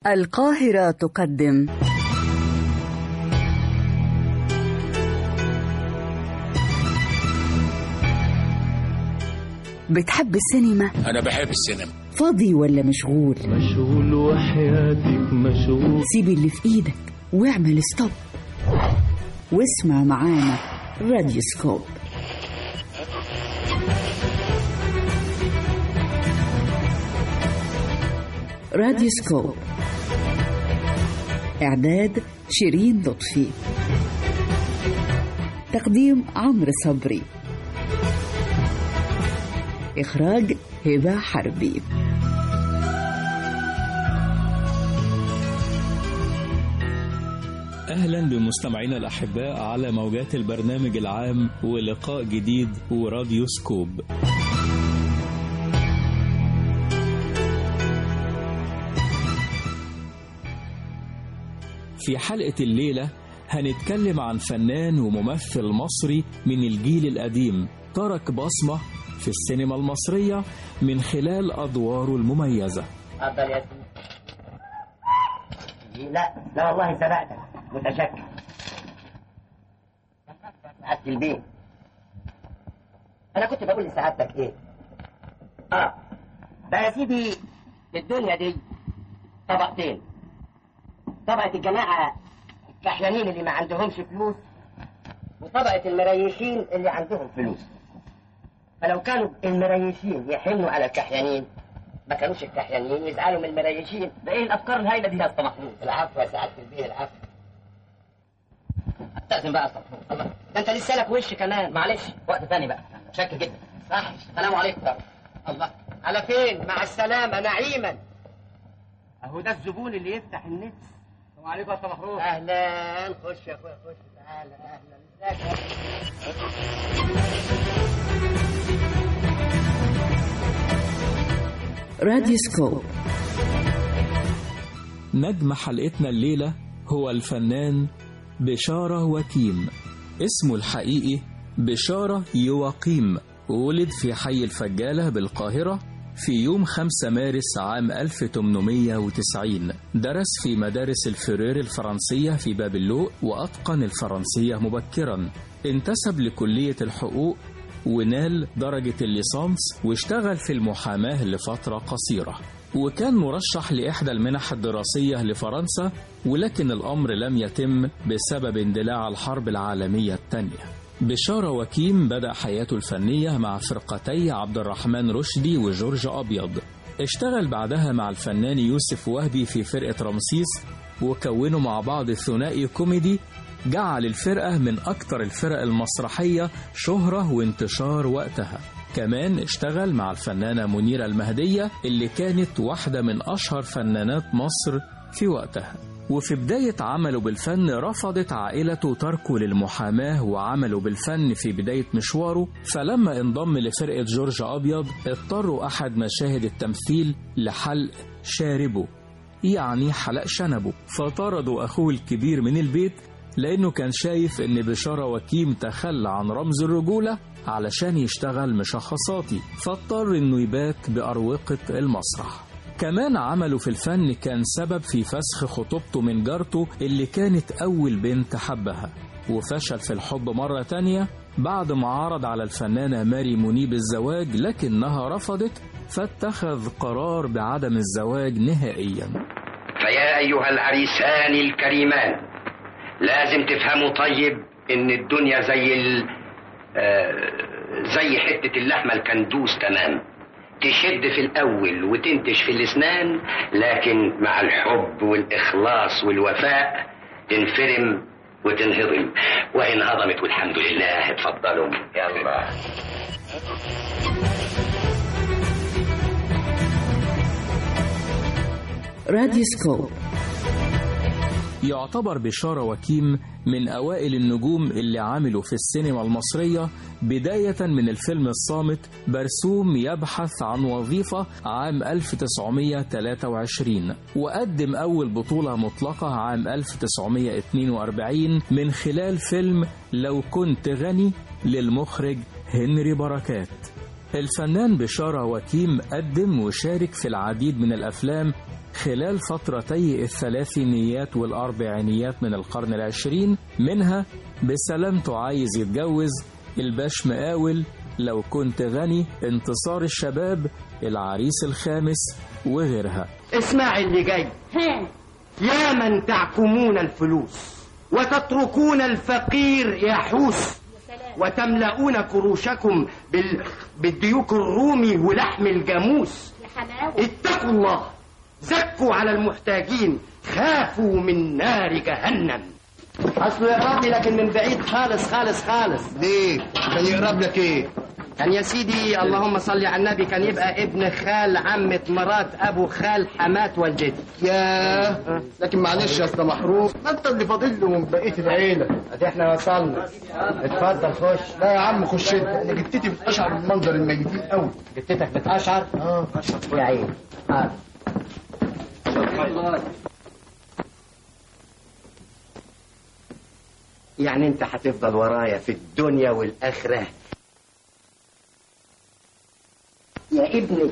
القاهرة تقدم بتحب السينما؟ أنا بحب السينما. فاضي ولا مشغول؟ مشغول وحياتك مشغول. سيب اللي في ايدك واعمل ستوب واسمع معانا راديوسكوب. راديوسكوب، إعداد شيرين لطفي، تقديم عمرو صبري، إخراج هبة حربي. أهلا بمستمعينا الأحباء على موجات البرنامج العام ولقاء جديد وراديو سكوب. في حلقة الليلة هنتكلم عن فنان وممثل مصري من الجيل القديم ترك بصمة في السينما المصرية من خلال أدواره المميزة. اتفضل يا سيدي. لا والله سبقتك، متشكر. سعادة البيت، أنا كنت بقول لسعادتك إيه؟ ده يا سيدي الدنيا دي طبقتين، طبقة الجماعة الكحيانين اللي ما عندهمش فلوس، وطبقة المريشين اللي عندهم فلوس. فلو كانوا المريشين يحنوا على الكحيانين ما كانوش الكحيانين يزعلوا من المريشين. ده ايه الافكار الهايله دي يا اسطى محمود؟ العفو يا سعاده البيه، العفو. استاذن بقى يا اسطى محمود. الله، ده انت لسه لك وش كمان. معلش وقت ثاني بقى. متشكر جدا. صح، السلام عليكم. الله، على فين؟ مع السلامه نعيما. اهو ده الزبون اللي يفتح النفس. السلام عليكم يا اسطى محمود. اهلا، خش يا اخويا خش. تعالى. اهلا، ازيك راديوسكوب. نجم حلقتنا الليلة هو الفنان بشارة وكيم. اسمه الحقيقي بشارة يواقيم. ولد في حي الفجالة بالقاهرة في يوم 5 مارس عام 1890. درس في مدارس الفرير الفرنسية في باب اللوق وأتقن الفرنسية مبكرا. انتسب لكلية الحقوق ونال درجة الليسانس واشتغل في المحاماة لفترة قصيرة، وكان مرشح لإحدى المنح الدراسية لفرنسا، ولكن الأمر لم يتم بسبب اندلاع الحرب العالمية الثانية. بشارة وكيم بدأ حياته الفنية مع فرقتي عبد الرحمن رشدي وجورج أبيض. اشتغل بعدها مع الفنان يوسف وهبي في فرقة رمسيس، وكونوا مع بعض ثنائي كوميدي جعل الفرقة من أكثر الفرق المسرحية شهرة وانتشار وقتها. كمان اشتغل مع الفنانة منيرة المهدية اللي كانت واحدة من أشهر فنانات مصر في وقتها. وفي بداية عمله بالفن رفضت عائلته تركه للمحاماة وعمله بالفن في بداية مشواره، فلما انضم لفرقة جورج أبيض اضطروا أحد مشاهد التمثيل لحلق شاربه، يعني حلق شنبه، فطردوا أخوه الكبير من البيت لأنه كان شايف إن بشارة وكيم تخلى عن رمز الرجولة علشان يشتغل مشخصاتي، فاضطر إنه يبات بأروقة المسرح. كمان عمله في الفن كان سبب في فسخ خطوبته من جارته اللي كانت أول بنت حبها، وفشل في الحب مرة تانية بعد ما عرض على الفنانة ماري منيب الزواج لكنها رفضت، فاتخذ قرار بعدم الزواج نهائيا. فيا أيها العريسان الكريمان، لازم تفهموا طيب إن الدنيا زي حتة اللحمة الكندوس تمام، تشد في الأول وتنتش في الأسنان، لكن مع الحب والإخلاص والوفاء تنفرم وتنهضم، وإن هضمت والحمد لله. اتفضلوا يلا. راديوسكوب. يعتبر بشارة وكيم من أوائل النجوم اللي عملوا في السينما المصرية، بداية من الفيلم الصامت برسوم يبحث عن وظيفة عام 1923، وقدم أول بطولة مطلقة عام 1942 من خلال فيلم لو كنت غني للمخرج هنري بركات. الفنان بشارة وكيم قدم وشارك في العديد من الأفلام خلال فترتي الثلاثينيات والأربعينيات من القرن العشرين، منها بسلامته عايز يتجوز، الباش مقاول، لو كنت غني، انتصار الشباب، العريس الخامس وغيرها. اسمعي اللي جاي. يا من تعكمون الفلوس وتتركون الفقير يحوس وتملؤون كروشكم بالديوك الرومي ولحم الجاموس. اتقوا الله، زكوا على المحتاجين، خافوا من نار جهنم. اصله يقرب لي لكن من بعيد خالص خالص خالص. ليه؟ كان يقرب لك ايه؟ كان يا سيدي اللهم صل على النبي كان يبقى ابن خال عمة مرات ابو خال حمات والدتي. ياه، لكن معلش يا اسطى محروس، ما انت اللي فاضل له من بقيه العيله. ادي احنا وصلنا. اتفضل خش. لا يا عم خش انت، انا جدتي بتقشعر من منظر الميتين قوي. جدتك بتقشعر؟ يا عيني. يعني انت هتفضل ورايا في الدنيا والاخره يا ابني،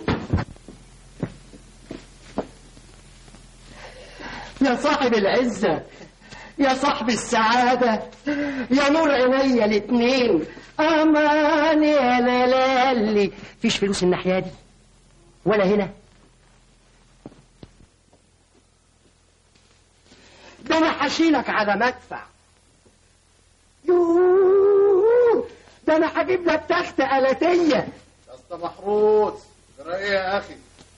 يا صاحب العزة، يا صاحب السعادة، يا نور عينيا الاتنين. امان يا لالي. فيش فلوس الناحية دي ولا هنا؟ ده انا هشيلك على مدفع. يوه، ده انا هجيب لك تخت آلاتية. يا اسطى محروس، ترى ايه يا اخي؟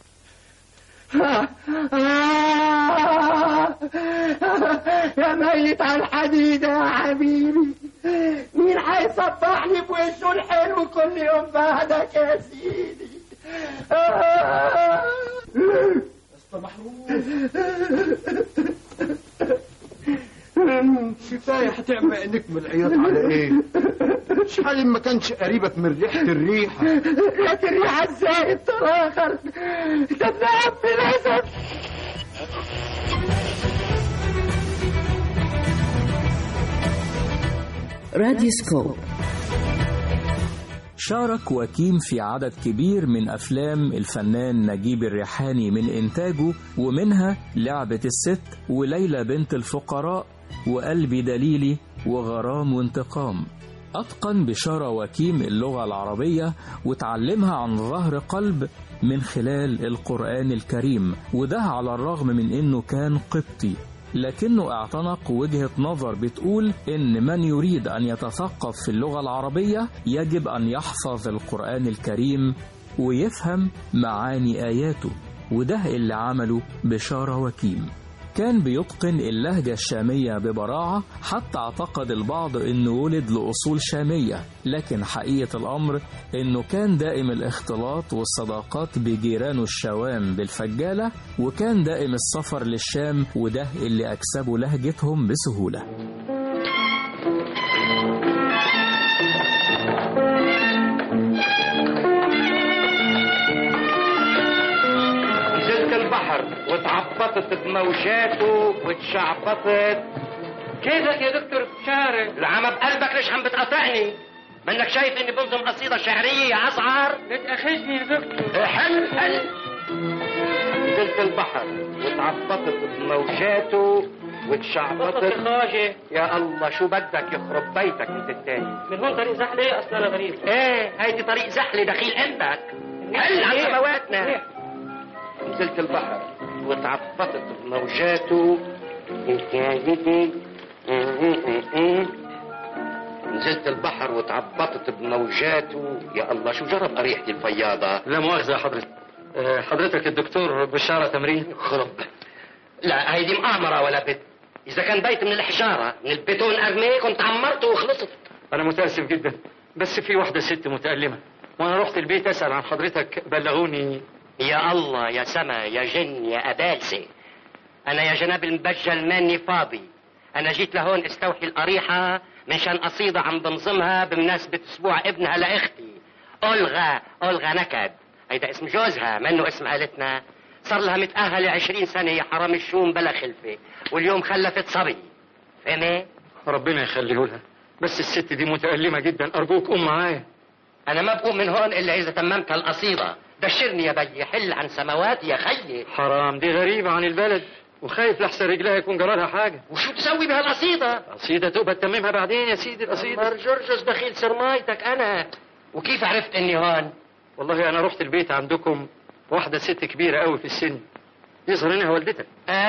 يا ميت على الحديد يا حبيبي، مين هيصبحني في وشه الحلو كل يوم بعدك يا سيدي؟ يا اسطى محروس، كفايه هتعمل عينيك من العياط على ايه؟ شحال ما كانش قريبك من ريحه الريحه. ريحه الريحه ازاي التراخر؟ ده ابن عم الاسد. راديوسكوب. شارك وكيم في عدد كبير من أفلام الفنان نجيب الريحاني من إنتاجه، ومنها لعبة الست، وليلى بنت الفقراء، وقلبي دليلي، وغرام وانتقام. أتقن بشارة وكيم اللغة العربية وتعلمها عن ظهر قلب من خلال القرآن الكريم، وده على الرغم من أنه كان قبطي، لكنه اعتنق وجهة نظر بتقول إن من يريد أن يتثقف في اللغة العربية يجب أن يحفظ القرآن الكريم ويفهم معاني آياته، وده اللي عمله بشارة وكيم. كان بيتقن اللهجة الشامية ببراعة، حتى اعتقد البعض انه ولد لأصول شامية، لكن حقيقة الأمر انه كان دائم الاختلاط والصداقات بجيرانه الشوام بالفجالة، وكان دائم السفر للشام، وده اللي أكسبوا لهجتهم بسهولة. واتعبطت بموجاته واتشعبطت. كيفك يا دكتور بشارة؟ العمى بقلبك ليش عم بتقاطعني؟ منك شايف اني بنظم قصيدة شعرية يا أزعر؟ بتأخذني يا دكتور. حل نزلت البحر واتعبطت بموجاته واتشعبطت. يا الله شو بدك يخرب بيتك انت التاني؟ من هون طريق زحلة اصلا انا غريب. ايه هيدي طريق زحلة دخيل عندك. حل عن سماواتنا. نزلت البحر واتعبطت بموجاته. نزلت البحر واتعبطت بموجاته. يا الله شو جرب أريحتي الفياضة. لا مؤاخذة حضرتك الدكتور بشارة تمرين. خرب. لا هيدي مؤامرة ولا بيت. إذا كان بيت من الحجارة من البيتون أرميه كنت عمرته وخلصت. أنا متأسف جدا، بس في واحدة ست متألمة، وأنا رحت البيت أسأل عن حضرتك بلغوني. يا الله يا سما يا جن يا أبالسي، أنا يا جناب المبجل ماني فاضي. أنا جيت لهون استوحي القريحة منشان قصيدة عم بنظمها بمناسبة أسبوع ابنها لأختي أولغا نكد. هيدا اسم جوزها منه اسم عائلتنا. صار لها متأهلة 20 سنة يا حرام الشوم بلا خلفة، واليوم خلفت صبي. فهمي؟ ربنا يخليه لها، بس الست دي متألمة جدا، أرجوك قوم معايا. أنا ما بقوم من هون إلا إذا تممت القصيدة، بشرني يا بي، حل عن سماواتي يا خيي. حرام، دي غريبة عن البلد وخايف لحسن رجلها يكون جرالها حاجة. وشو تسوي بها القصيدة؟ القصيدة تبقى تتممها بعدين يا سيدي. القصيدة مر جرجس دخيل سرمايتك أنا. وكيف عرفت إني هون؟ والله أنا رحت البيت عندكم، واحدة ست كبيرة قوي في السن، يظهر إنها والدتك.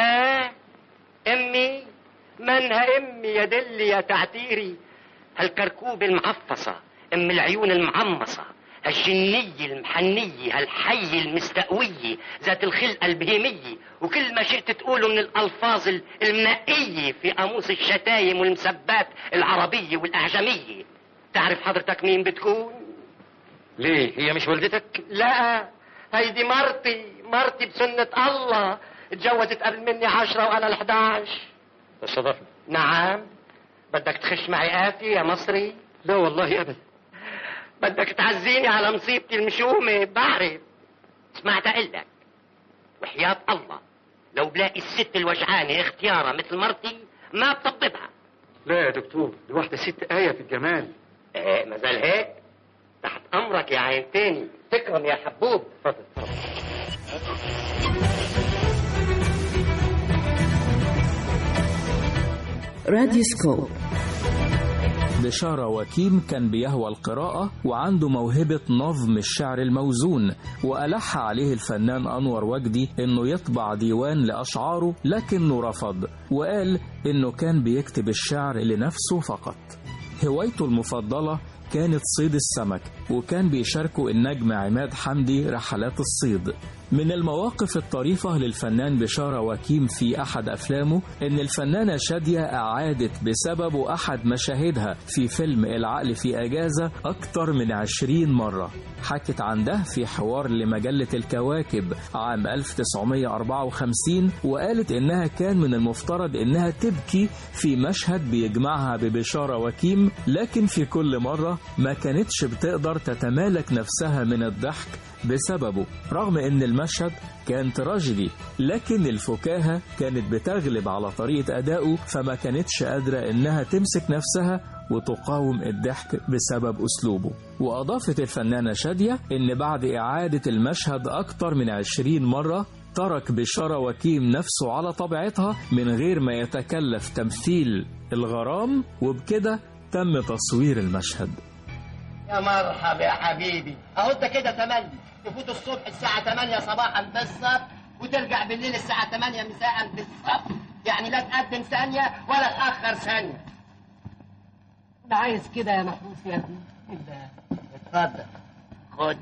أمي؟ منها أمي يا دلي يا تعتيري؟ هالكركوب المعفصة، أم العيون المعمصة، هالجنية المحنية، هالحي المستقوية، ذات الخلقة البهيمية، وكل ما شئت تقوله من الألفاظ المنقية في قاموس الشتايم والمسبات العربية والأعجمية. تعرف حضرتك مين بتكون؟ ليه؟ هي مش والدتك؟ لا، هيدي مرتي بسنة الله. اتجوزت قبل مني 10 وأنا 11. تصادفنا. نعم. بدك تخش معي آتي يا مصري؟ لا والله أبدا. بدك تعزيني على مصيبتي المشومة، بعرف. سمعت أقلك وحياة الله، لو بلاقي الست الوجعانة اختيارها مثل مرتي ما بطبطبها. لا يا دكتور، دي واحدة ست آية في الجمال. مازال هيك؟ تحت أمرك يا عين تاني. تكرم يا حبوب. اتفضل. راديوسكوب. بشارة وكيم كان بيهوى القراءة وعنده موهبة نظم الشعر الموزون، وألح عليه الفنان أنور وجدي إنه يطبع ديوان لأشعاره، لكنه رفض وقال إنه كان بيكتب الشعر لنفسه فقط. هوايته المفضلة كانت صيد السمك، وكان بيشاركه النجم عماد حمدي رحلات الصيد. من المواقف الطريفة للفنان بشارة وكيم في أحد أفلامه إن الفنانة شادية أعادت بسببه أحد مشاهدها في فيلم العقل في أجازة أكتر من 20 مرة. حكت عن ده في حوار لمجلة الكواكب عام 1954، وقالت إنها كان من المفترض إنها تبكي في مشهد بيجمعها ببشارة وكيم، لكن في كل مرة ما كانتش بتقدر تتمالك نفسها من الضحك بسببه، رغم ان المشهد كان تراجيدي، لكن الفكاهة كانت بتغلب على طريقة أدائه، فما كانتش قادرة انها تمسك نفسها وتقاوم الضحك بسبب أسلوبه. وأضافت الفنانة شادية ان بعد إعادة المشهد أكتر من 20 مرة ترك بشارة وكيم نفسه على طبيعتها من غير ما يتكلف تمثيل الغرام، وبكده تم تصوير المشهد. يا مرحبا يا حبيبي، اهو انت كده تملي تفوت الصبح الساعة 8 صباحا بالظبط وترجع بالليل الساعة 8 مساء بالظبط، يعني لا تقدم ثانية ولا تأخر ثانية. أنا عايز كده يا محروس يا ابني. اتفضل خد.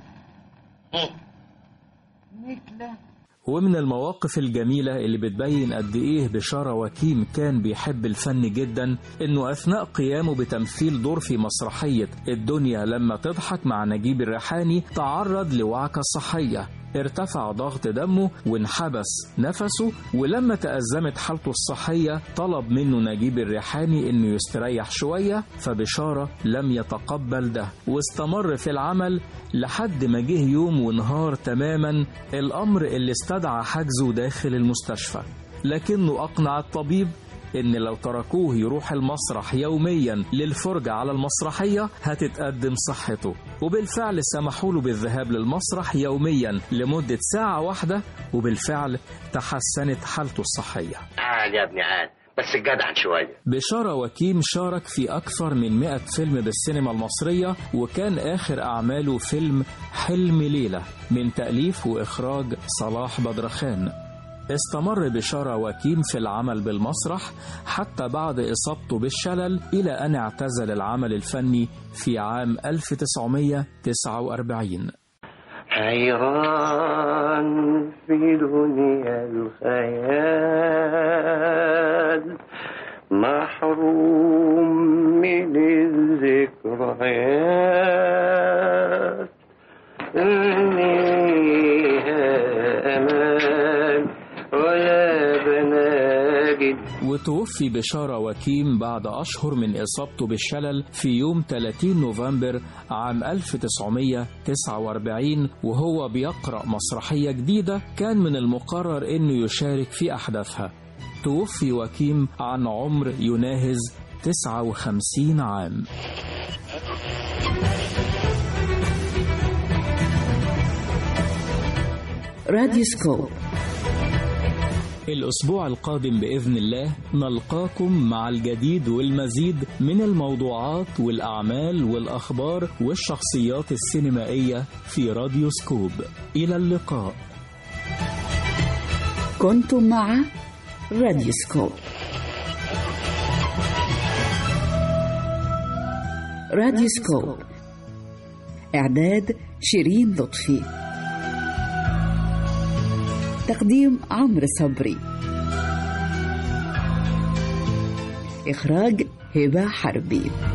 نكلة. ومن المواقف الجميلة اللي بتبين قد إيه بشارة وكيم كان بيحب الفن جدا، إنه أثناء قيامه بتمثيل دور في مسرحية الدنيا لما تضحك مع نجيب الريحاني تعرض لوعكة صحية، ارتفع ضغط دمه وانحبس نفسه، ولما تأزمت حالته الصحية طلب منه نجيب الريحاني إنه يستريح شوية، فبشارة لم يتقبل ده واستمر في العمل لحد ما جه يوم ونهار تماما الأمر اللي استدعى حجزه داخل المستشفى، لكنه أقنع الطبيب إن لو تركوه يروح المسرح يوميا للفرجة على المسرحية هتتقدم صحته، وبالفعل سمحوا له بالذهاب للمسرح يوميا لمدة ساعة واحدة، وبالفعل تحسنت حالته الصحية. عال يا ابني عال، بس الجدع شوية. بشارة وكيم شارك في أكثر من 100 فيلم بالسينما المصرية، وكان آخر أعماله فيلم حلم ليلة من تأليف وإخراج صلاح بدرخان. استمر بشارة وكيم في العمل بالمسرح حتى بعد إصابته بالشلل، إلى أن اعتزل العمل الفني في عام 1949. حيران في دنيا الخيال، محروم من الذكريات، وتوفي بشارة وكيم بعد أشهر من إصابته بالشلل في يوم 30 نوفمبر عام 1949 وهو بيقرأ مسرحية جديدة كان من المقرر أنه يشارك في أحداثها. توفي وكيم عن عمر يناهز 59 عام. راديوسكوب. الأسبوع القادم بإذن الله نلقاكم مع الجديد والمزيد من الموضوعات والأعمال والأخبار والشخصيات السينمائية في راديوسكوب. إلى اللقاء. كنتم مع راديوسكوب. راديوسكوب، إعداد شيرين لطفي، تقديم عمرو صبري، إخراج هبة حربي.